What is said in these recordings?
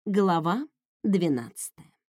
Глава 12.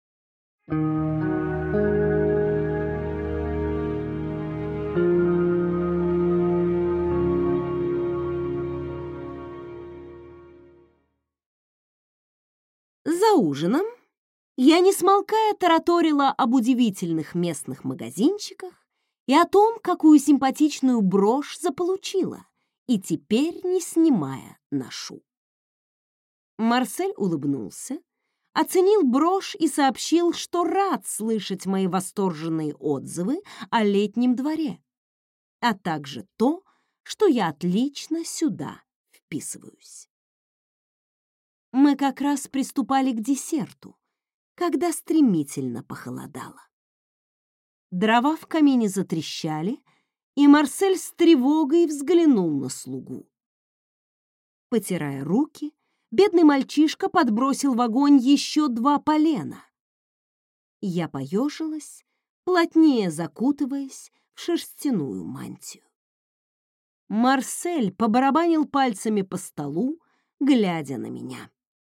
За ужином я, не смолкая, тараторила об удивительных местных магазинчиках и о том, какую симпатичную брошь заполучила, и теперь, не снимая, ношу. Марсель улыбнулся, оценил брошь и сообщил, что рад слышать мои восторженные отзывы о летнем дворе, а также то, что я отлично сюда вписываюсь. Мы как раз приступали к десерту, когда стремительно похолодало. Дрова в камине затрещали, и Марсель с тревогой взглянул на слугу. Потирая руки, бедный мальчишка подбросил в огонь еще 2 полена. Я поежилась, плотнее закутываясь в шерстяную мантию. Марсель побарабанил пальцами по столу, глядя на меня.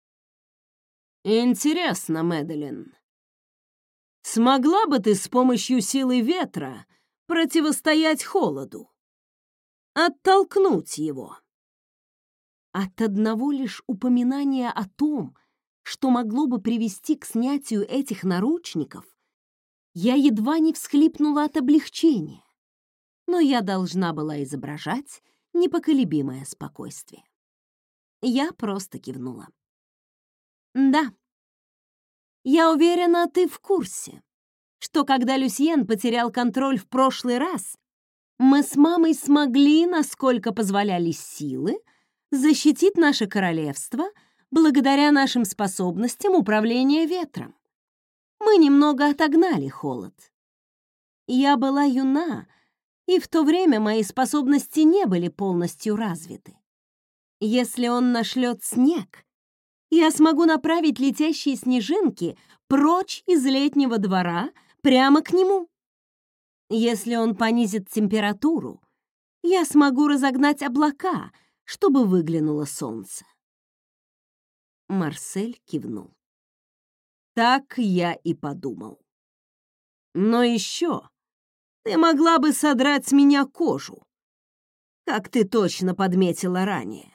«Интересно, Мэдалин, смогла бы ты с помощью силы ветра противостоять холоду? Оттолкнуть его?» От одного лишь упоминания о том, что могло бы привести к снятию этих наручников, я едва не всхлипнула от облегчения, но я должна была изображать непоколебимое спокойствие. Я просто кивнула. «Да, я уверена, ты в курсе, что когда Люсьен потерял контроль в прошлый раз, мы с мамой смогли, насколько позволяли силы, защитить наше королевство благодаря нашим способностям управления ветром. Мы немного отогнали холод. Я была юна, и в то время мои способности не были полностью развиты. Если он нашлет снег, я смогу направить летящие снежинки прочь из летнего двора прямо к нему. Если он понизит температуру, я смогу разогнать облака, чтобы выглянуло солнце. Марсель кивнул. Так я и подумал. Но еще ты могла бы содрать с меня кожу, как ты точно подметила ранее.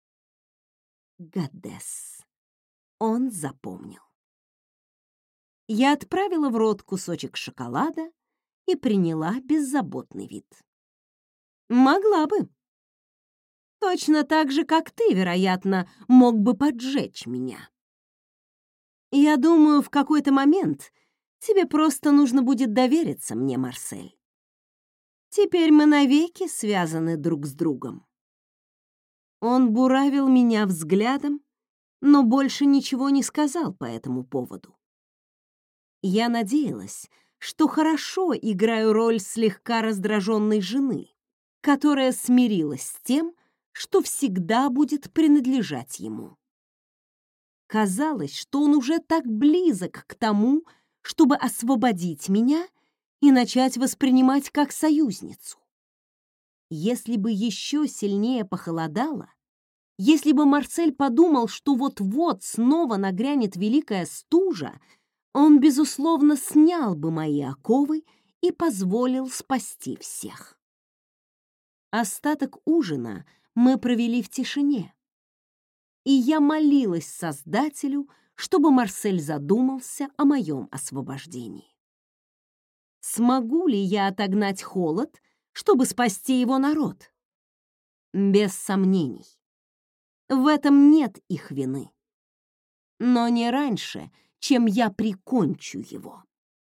Гадес. Он запомнил. Я отправила в рот кусочек шоколада и приняла беззаботный вид. Могла бы. Точно так же, как ты, вероятно, мог бы поджечь меня. Я думаю, в какой-то момент тебе просто нужно будет довериться мне, Марсель. Теперь мы навеки связаны друг с другом. Он буравил меня взглядом, но больше ничего не сказал по этому поводу. Я надеялась, что хорошо играю роль слегка раздраженной жены, которая смирилась с тем, что всегда будет принадлежать ему. Казалось, что он уже так близок к тому, чтобы освободить меня и начать воспринимать как союзницу. Если бы еще сильнее похолодало, если бы Марсель подумал, что вот-вот снова нагрянет великая стужа, он, безусловно, снял бы мои оковы и позволил спасти всех. Остаток ужина мы провели в тишине, и я молилась Создателю, чтобы Марсель задумался о моем освобождении. Смогу ли я отогнать холод, чтобы спасти его народ? Без сомнений. В этом нет их вины. Но не раньше, чем я прикончу его.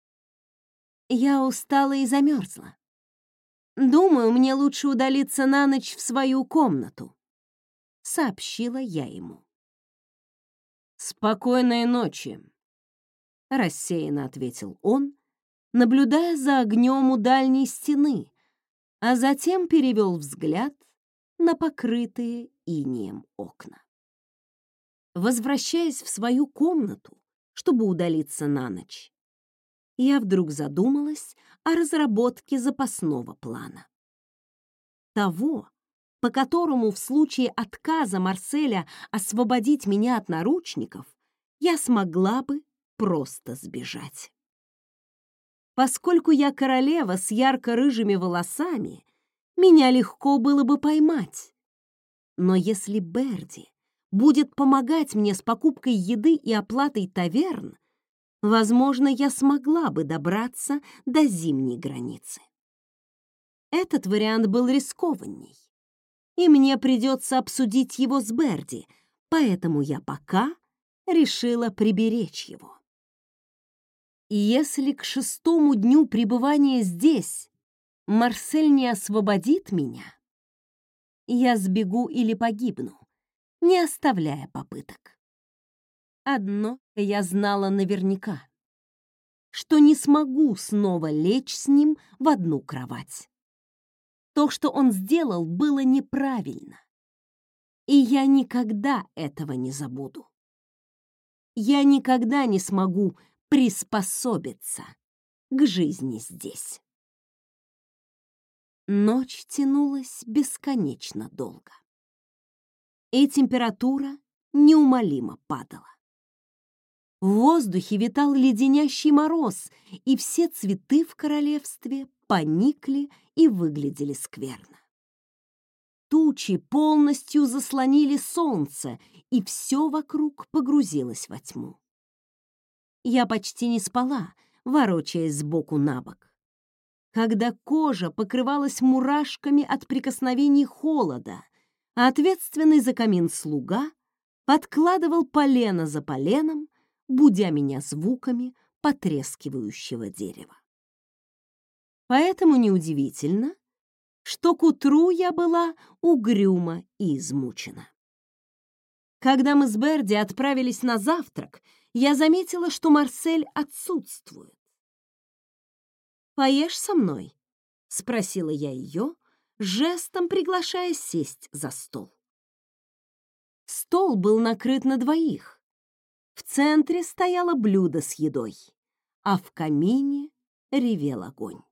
Я устала и замерзла. Думаю, мне лучше удалиться на ночь в свою комнату, сообщила я ему. Спокойной ночи, рассеянно ответил он, наблюдая за огнем у дальней стены, а затем перевел взгляд на покрытые инеем окна. Возвращаясь в свою комнату, чтобы удалиться на ночь, я вдруг задумалась о разработке запасного плана. Того, по которому в случае отказа Марселя освободить меня от наручников, я смогла бы просто сбежать. Поскольку я королева с ярко-рыжими волосами, меня легко было бы поймать. Но если Берди будет помогать мне с покупкой еды и оплатой таверн, возможно, я смогла бы добраться до зимней границы. Этот вариант был рискованней, и мне придется обсудить его с Берди, поэтому я пока решила приберечь его. И если к 6-му дню пребывания здесь Марсель не освободит меня, я сбегу или погибну, не оставляя попыток. Одно я знала наверняка, что не смогу снова лечь с ним в одну кровать. То, что он сделал, было неправильно, и я никогда этого не забуду. Я никогда не смогу приспособиться к жизни здесь. Ночь тянулась бесконечно долго, и температура неумолимо падала. В воздухе витал леденящий мороз, и все цветы в королевстве поникли и выглядели скверно. Тучи полностью заслонили солнце, и все вокруг погрузилось во тьму. Я почти не спала, ворочаясь сбоку на бок. Когда кожа покрывалась мурашками от прикосновений холода, а ответственный за камин слуга подкладывал полено за поленом, будя меня звуками потрескивающего дерева. Поэтому неудивительно, что к утру я была угрюма и измучена. Когда мы с Берди отправились на завтрак, я заметила, что Марсель отсутствует. «Поешь со мной?» — спросила я ее, жестом приглашая сесть за стол. Стол был накрыт на двоих. В центре стояло блюдо с едой, а в камине ревел огонь.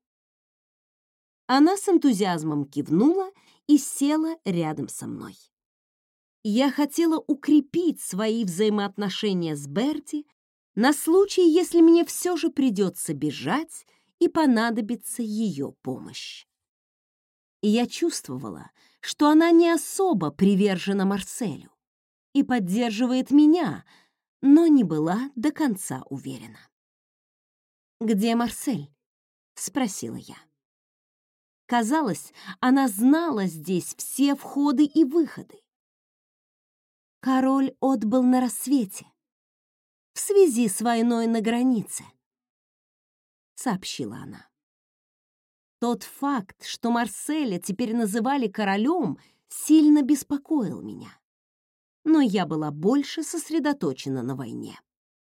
Она с энтузиазмом кивнула и села рядом со мной. Я хотела укрепить свои взаимоотношения с Берти на случай, если мне все же придется бежать и понадобится ее помощь. И я чувствовала, что она не особо привержена Марселю и поддерживает меня, но не была до конца уверена. «Где Марсель?» — спросила я. Казалось, она знала здесь все входы и выходы. Король отбыл на рассвете в связи с войной на границе, сообщила она. Тот факт, что Марселя теперь называли королем, сильно беспокоил меня, но я была больше сосредоточена на войне.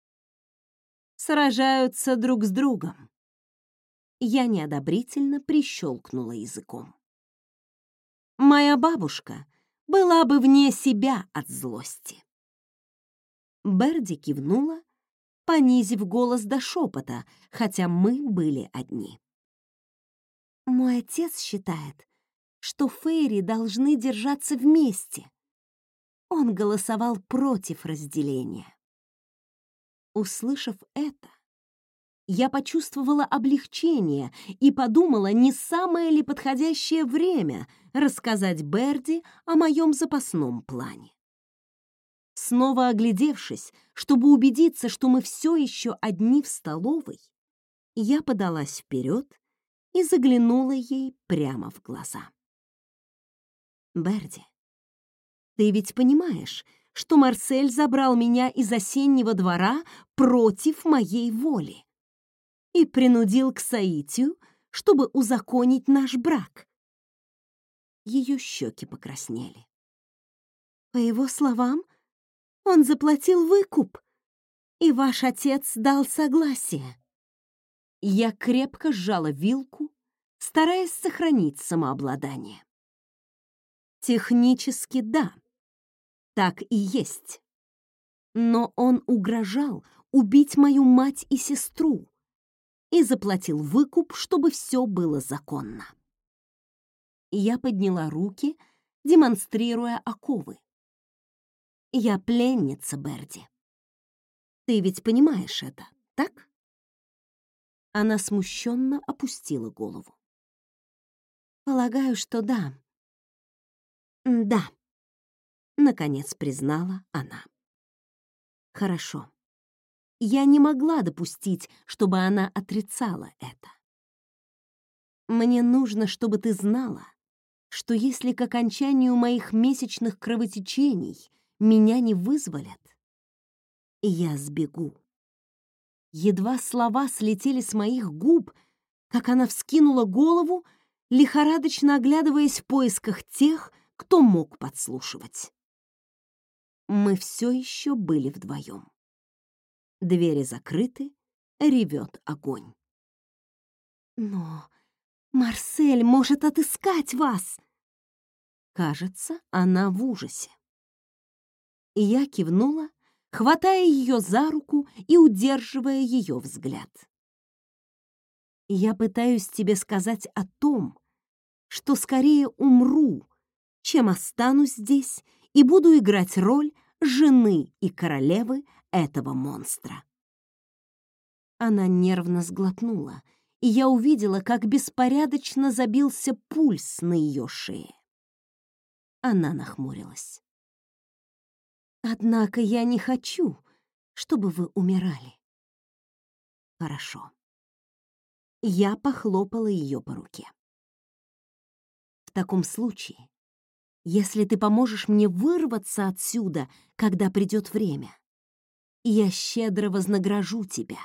Сражаются друг с другом. Я неодобрительно прищелкнула языком. Моя бабушка была бы вне себя от злости. Берди кивнула, понизив голос до шепота, хотя мы были одни. Мой отец считает, что фейри должны держаться вместе. Он голосовал против разделения. Услышав это, я почувствовала облегчение и подумала, не самое ли подходящее время рассказать Берди о моем запасном плане. Снова оглядевшись, чтобы убедиться, что мы все еще одни в столовой, я подалась вперед и заглянула ей прямо в глаза. «Берди, ты ведь понимаешь, что Марсель забрал меня из осеннего двора против моей воли и принудил к соитию, чтобы узаконить наш брак?» Ее щеки покраснели. По его словам, он заплатил выкуп, и ваш отец дал согласие. Я крепко сжала вилку, стараясь сохранить самообладание. Технически да, так и есть. Но он угрожал убить мою мать и сестру и заплатил выкуп, чтобы все было законно. Я подняла руки, демонстрируя оковы. Я пленница, Берди. Ты ведь понимаешь это, так? Она смущенно опустила голову. Полагаю, что да. Да, наконец признала она. Хорошо. Я не могла допустить, чтобы она отрицала это. Мне нужно, чтобы ты знала, что если к окончанию моих месячных кровотечений меня не вызволят, я сбегу. Едва слова слетели с моих губ, как она вскинула голову, лихорадочно оглядываясь в поисках тех, кто мог подслушивать. Мы все еще были вдвоем. Двери закрыты, ревет огонь. Но Марсель может отыскать вас. Кажется, она в ужасе. И я кивнула, хватая ее за руку и удерживая ее взгляд. Я пытаюсь тебе сказать о том, что скорее умру, чем останусь здесь и буду играть роль жены и королевы этого монстра. Она нервно сглотнула, и я увидела, как беспорядочно забился пульс на ее шее. Она нахмурилась. «Однако я не хочу, чтобы вы умирали». «Хорошо». Я похлопала ее по руке. «В таком случае, если ты поможешь мне вырваться отсюда, когда придет время, я щедро вознагражу тебя.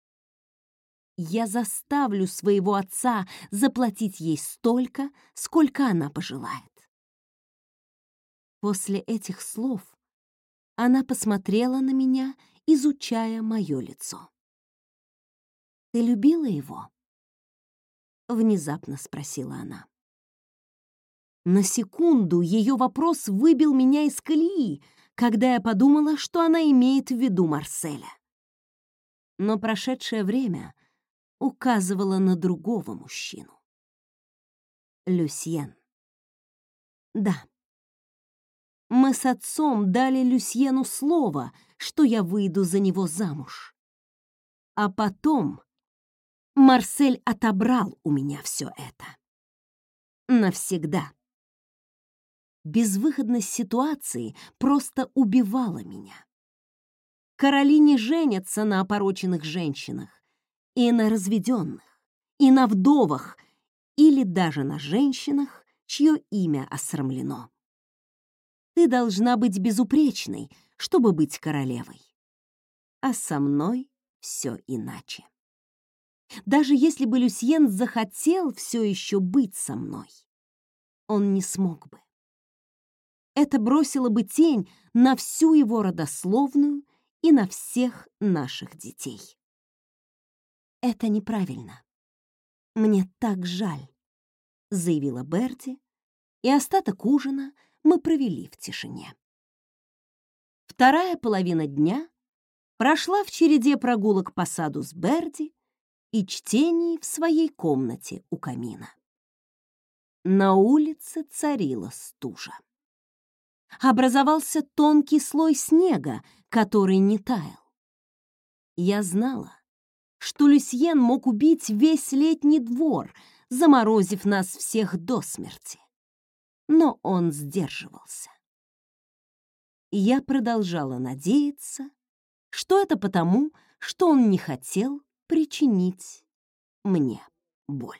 Я заставлю своего отца заплатить ей столько, сколько она пожелает». После этих слов она посмотрела на меня, изучая мое лицо. «Ты любила его?» — внезапно спросила она. На секунду ее вопрос выбил меня из колеи, когда я подумала, что она имеет в виду Марселя. Но прошедшее время указывало на другого мужчину. Люсьен. Да. Мы с отцом дали Люсьену слово, что я выйду за него замуж. А потом Марсель отобрал у меня все это. Навсегда. Безвыходность ситуации просто убивала меня. Короли не женятся на опороченных женщинах, и на разведенных, и на вдовах, или даже на женщинах, чье имя осрамлено. Ты должна быть безупречной, чтобы быть королевой. А со мной все иначе. Даже если бы Люсьен захотел все еще быть со мной, он не смог бы. Это бросило бы тень на всю его родословную и на всех наших детей. Это неправильно. Мне так жаль, заявила Берти, и остаток ужина мы провели в тишине. Вторая половина дня прошла в череде прогулок по саду с Берти и чтений в своей комнате у камина. На улице царила стужа. Образовался тонкий слой снега, который не таял. Я знала, что Люсьен мог убить весь летний двор, заморозив нас всех до смерти. Но он сдерживался. Я продолжала надеяться, что это потому, что он не хотел причинить мне боль.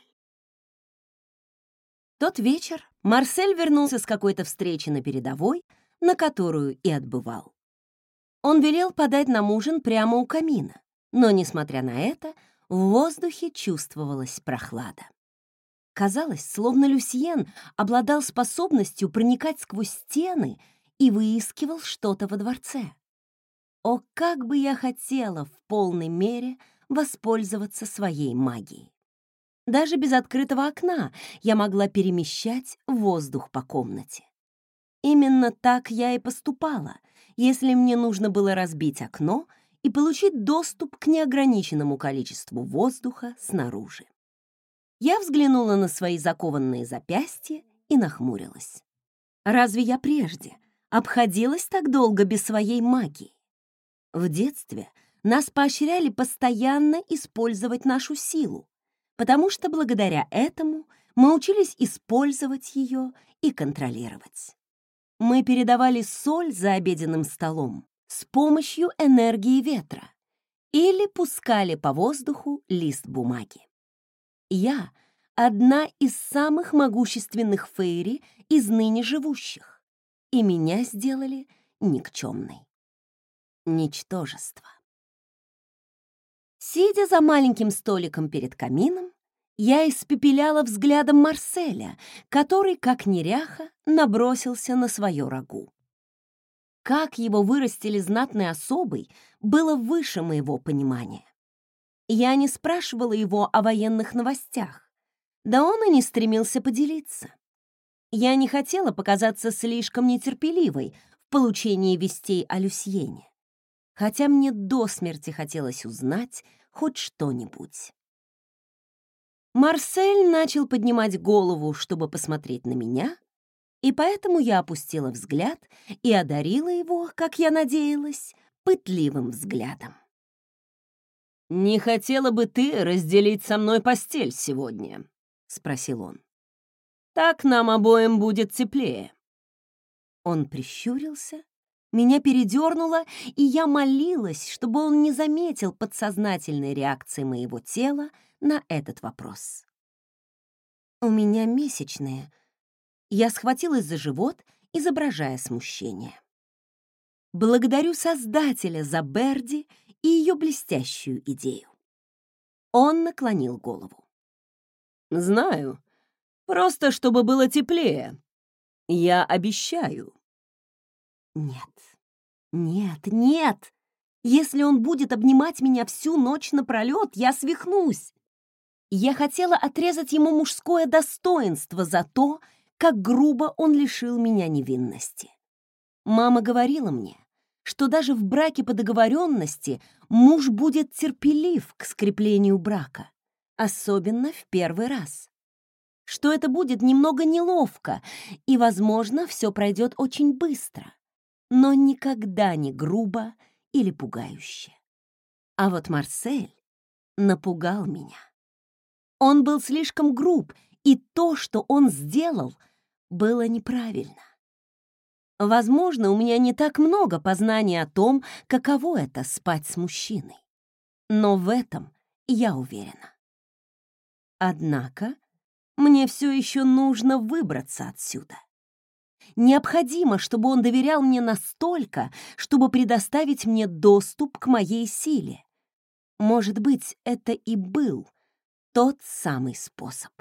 Тот вечер Марсель вернулся с какой-то встречи на передовой, на которую и отбывал. Он велел подать нам ужин прямо у камина, но, несмотря на это, в воздухе чувствовалась прохлада. Казалось, словно Люсьен обладал способностью проникать сквозь стены и выискивал что-то во дворце. О, как бы я хотела в полной мере воспользоваться своей магией. Даже без открытого окна я могла перемещать воздух по комнате. Именно так я и поступала, если мне нужно было разбить окно и получить доступ к неограниченному количеству воздуха снаружи. Я взглянула на свои закованные запястья и нахмурилась. Разве я прежде обходилась так долго без своей магии? В детстве нас поощряли постоянно использовать нашу силу, потому что благодаря этому мы учились использовать ее и контролировать. Мы передавали соль за обеденным столом с помощью энергии ветра или пускали по воздуху лист бумаги. Я — одна из самых могущественных фейри из ныне живущих, и меня сделали никчемной. Ничтожество. Сидя за маленьким столиком перед камином, я испепеляла взглядом Марселя, который, как неряха, набросился на свое рагу. Как его вырастили знатной особой, было выше моего понимания. Я не спрашивала его о военных новостях, да он и не стремился поделиться. Я не хотела показаться слишком нетерпеливой в получении вестей о Люсьене, хотя мне до смерти хотелось узнать хоть что-нибудь. Марсель начал поднимать голову, чтобы посмотреть на меня, и поэтому я опустила взгляд и одарила его, как я надеялась, пытливым взглядом. «Не хотела бы ты разделить со мной постель сегодня?» — спросил он. «Так нам обоим будет теплее». Он прищурился, меня передернуло, и я молилась, чтобы он не заметил подсознательной реакции моего тела на этот вопрос. «У меня месячные». Я схватилась за живот, изображая смущение. Благодарю Создателя за Берди и ее блестящую идею. Он наклонил голову. «Знаю, просто чтобы было теплее. Я обещаю». «Нет, нет, нет! Если он будет обнимать меня всю ночь напролет, я свихнусь!» Я хотела отрезать ему мужское достоинство за то, как грубо он лишил меня невинности. Мама говорила мне, что даже в браке по договоренности муж будет терпелив к скреплению брака, особенно в первый раз. Что это будет немного неловко, и, возможно, все пройдет очень быстро, но никогда не грубо или пугающе. А вот Марсель напугал меня. Он был слишком груб, и то, что он сделал, было неправильно. Возможно, у меня не так много познаний о том, каково это — спать с мужчиной. Но в этом я уверена. Однако мне все еще нужно выбраться отсюда. Необходимо, чтобы он доверял мне настолько, чтобы предоставить мне доступ к моей силе. Может быть, это и был тот самый способ.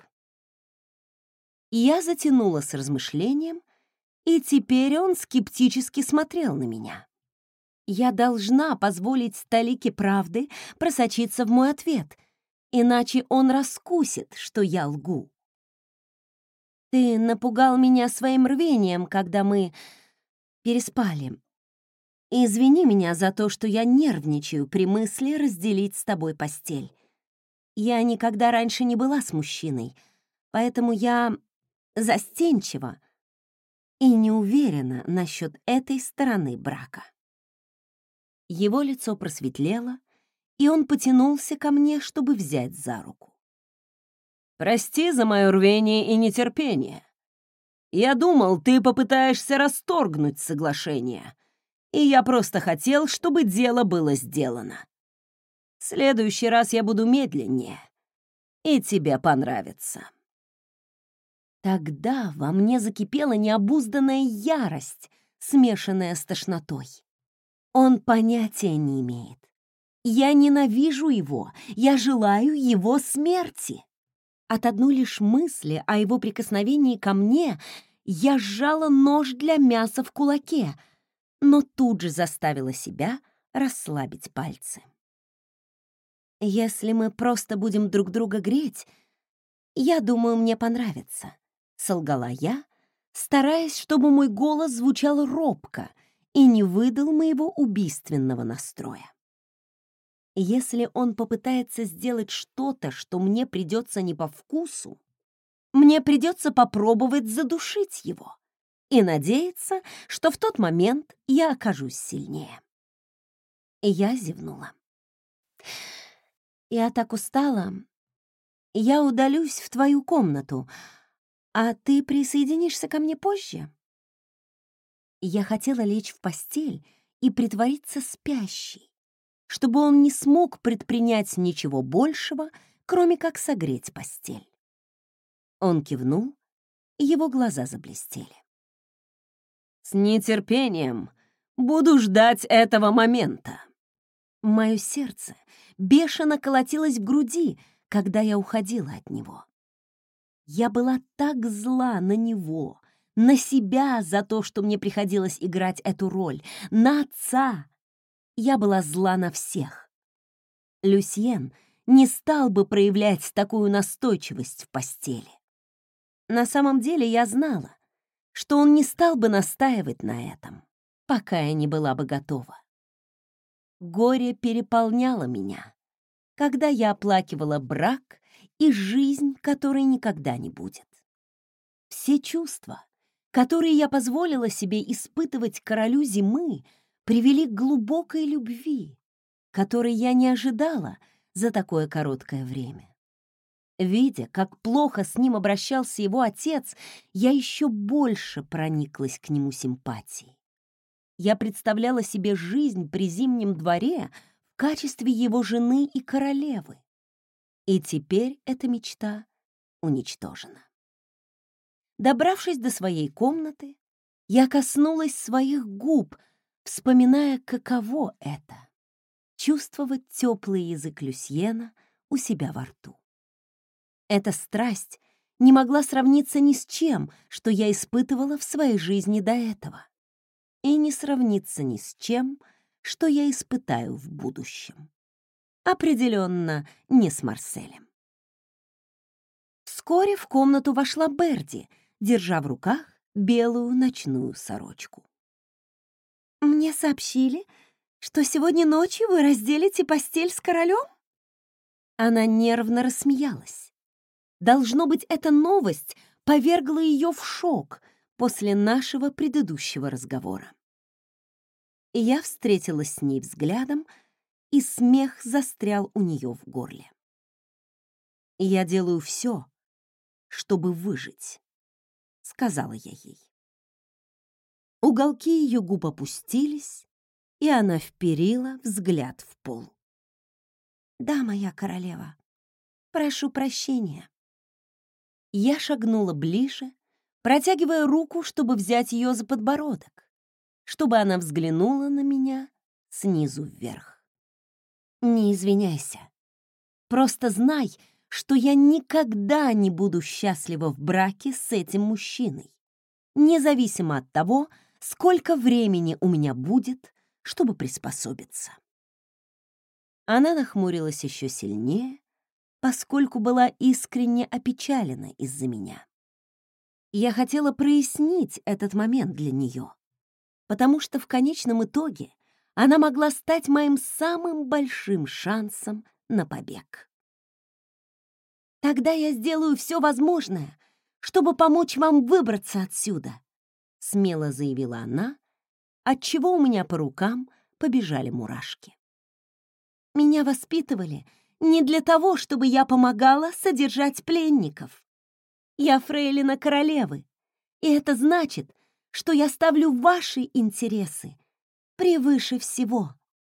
Я затянула с размышлением, и теперь он скептически смотрел на меня. Я должна позволить талике правды просочиться в мой ответ, иначе он раскусит, что я лгу. «Ты напугал меня своим рвением, когда мы переспали. Извини меня за то, что я нервничаю при мысли разделить с тобой постель. Я никогда раньше не была с мужчиной, поэтому я застенчива и не уверена насчет этой стороны брака». Его лицо просветлело, и он потянулся ко мне, чтобы взять за руку. «Прости за мое рвение и нетерпение. Я думал, ты попытаешься расторгнуть соглашение, и я просто хотел, чтобы дело было сделано. В следующий раз я буду медленнее, и тебе понравится». Тогда во мне закипела необузданная ярость, смешанная с тошнотой. Он понятия не имеет. Я ненавижу его, я желаю его смерти. От одной лишь мысли о его прикосновении ко мне я сжала нож для мяса в кулаке, но тут же заставила себя расслабить пальцы. «Если мы просто будем друг друга греть, я думаю, мне понравится», — солгала я, стараясь, чтобы мой голос звучал робко и не выдал моего убийственного настроя. Если он попытается сделать что-то, что мне придется не по вкусу, мне придется попробовать задушить его и надеяться, что в тот момент я окажусь сильнее. И я зевнула. Я так устала. Я удалюсь в твою комнату, а ты присоединишься ко мне позже?» Я хотела лечь в постель и притвориться спящей, чтобы он не смог предпринять ничего большего, кроме как согреть постель. Он кивнул, и его глаза заблестели. «С нетерпением буду ждать этого момента». Мое сердце бешено колотилось в груди, когда я уходила от него. Я была так зла на него, на себя за то, что мне приходилось играть эту роль, на отца. Я была зла на всех. Люсьен не стал бы проявлять такую настойчивость в постели. На самом деле я знала, что он не стал бы настаивать на этом, пока я не была бы готова. Горе переполняло меня, когда я оплакивала брак и жизнь, которой никогда не будет. Все чувства, которые я позволила себе испытывать королю зимы, привели к глубокой любви, которой я не ожидала за такое короткое время. Видя, как плохо с ним обращался его отец, я еще больше прониклась к нему симпатией. Я представляла себе жизнь при Зимнем дворе в качестве его жены и королевы. И теперь эта мечта уничтожена. Добравшись до своей комнаты, я коснулась своих губ, вспоминая, каково это — чувствовать теплый язык Люсьена у себя во рту. Эта страсть не могла сравниться ни с чем, что я испытывала в своей жизни до этого, и не сравниться ни с чем, что я испытаю в будущем. Определенно не с Марселем. Вскоре в комнату вошла Берди, держа в руках белую ночную сорочку. «Мне сообщили, что сегодня ночью вы разделите постель с королем?» Она нервно рассмеялась. Должно быть, эта новость повергла ее в шок после нашего предыдущего разговора. Я встретилась с ней взглядом, и смех застрял у нее в горле. «Я делаю все, чтобы выжить», — сказала я ей. Уголки ее губ опустились, и она вперила взгляд в пол. «Да, моя королева, прошу прощения». Я шагнула ближе, протягивая руку, чтобы взять ее за подбородок, чтобы она взглянула на меня снизу вверх. «Не извиняйся. Просто знай, что я никогда не буду счастлива в браке с этим мужчиной, независимо от того, сколько времени у меня будет, чтобы приспособиться». Она нахмурилась еще сильнее, поскольку была искренне опечалена из-за меня. Я хотела прояснить этот момент для нее, потому что в конечном итоге она могла стать моим самым большим шансом на побег. «Тогда я сделаю все возможное, чтобы помочь вам выбраться отсюда», — смело заявила она, отчего у меня по рукам побежали мурашки. «Меня воспитывали не для того, чтобы я помогала содержать пленников. Я фрейлина королевы, и это значит, что я ставлю ваши интересы превыше всего».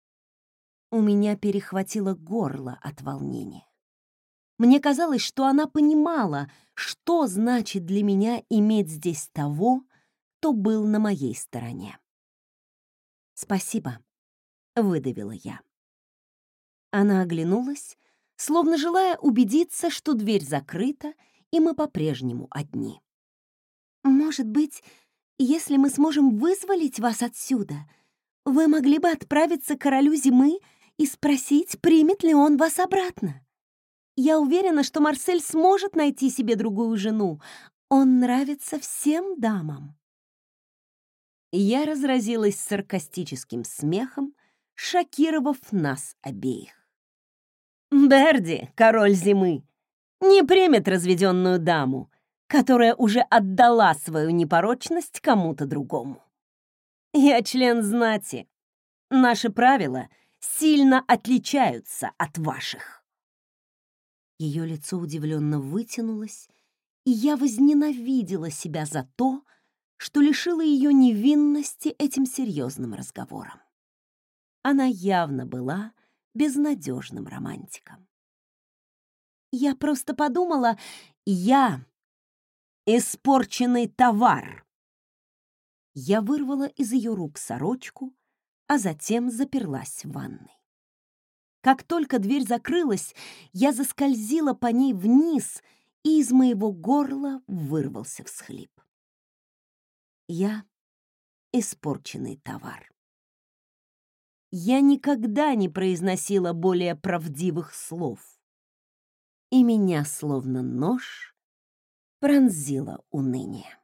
У меня перехватило горло от волнения. Мне казалось, что она понимала, что значит для меня иметь здесь того, кто был на моей стороне. «Спасибо», — выдавила я. Она оглянулась, словно желая убедиться, что дверь закрыта, и мы по-прежнему одни. «Может быть, если мы сможем вызволить вас отсюда, вы могли бы отправиться к королю зимы и спросить, примет ли он вас обратно. Я уверена, что Марсель сможет найти себе другую жену. Он нравится всем дамам». Я разразилась саркастическим смехом, шокировав нас обеих. «Берди, король зимы, не примет разведенную даму, которая уже отдала свою непорочность кому-то другому. Я член знати. Наши правила сильно отличаются от ваших». Ее лицо удивленно вытянулось, и я возненавидела себя за то, что лишила ее невинности этим серьезным разговором. Она явно была безнадежным романтиком. Я просто подумала, я испорченный товар. Я вырвала из ее рук сорочку, а затем заперлась в ванной. Как только дверь закрылась, я заскользила по ней вниз, и из моего горла вырвался всхлип. Я испорченный товар. Я никогда не произносила более правдивых слов, и меня, словно нож, пронзило уныние.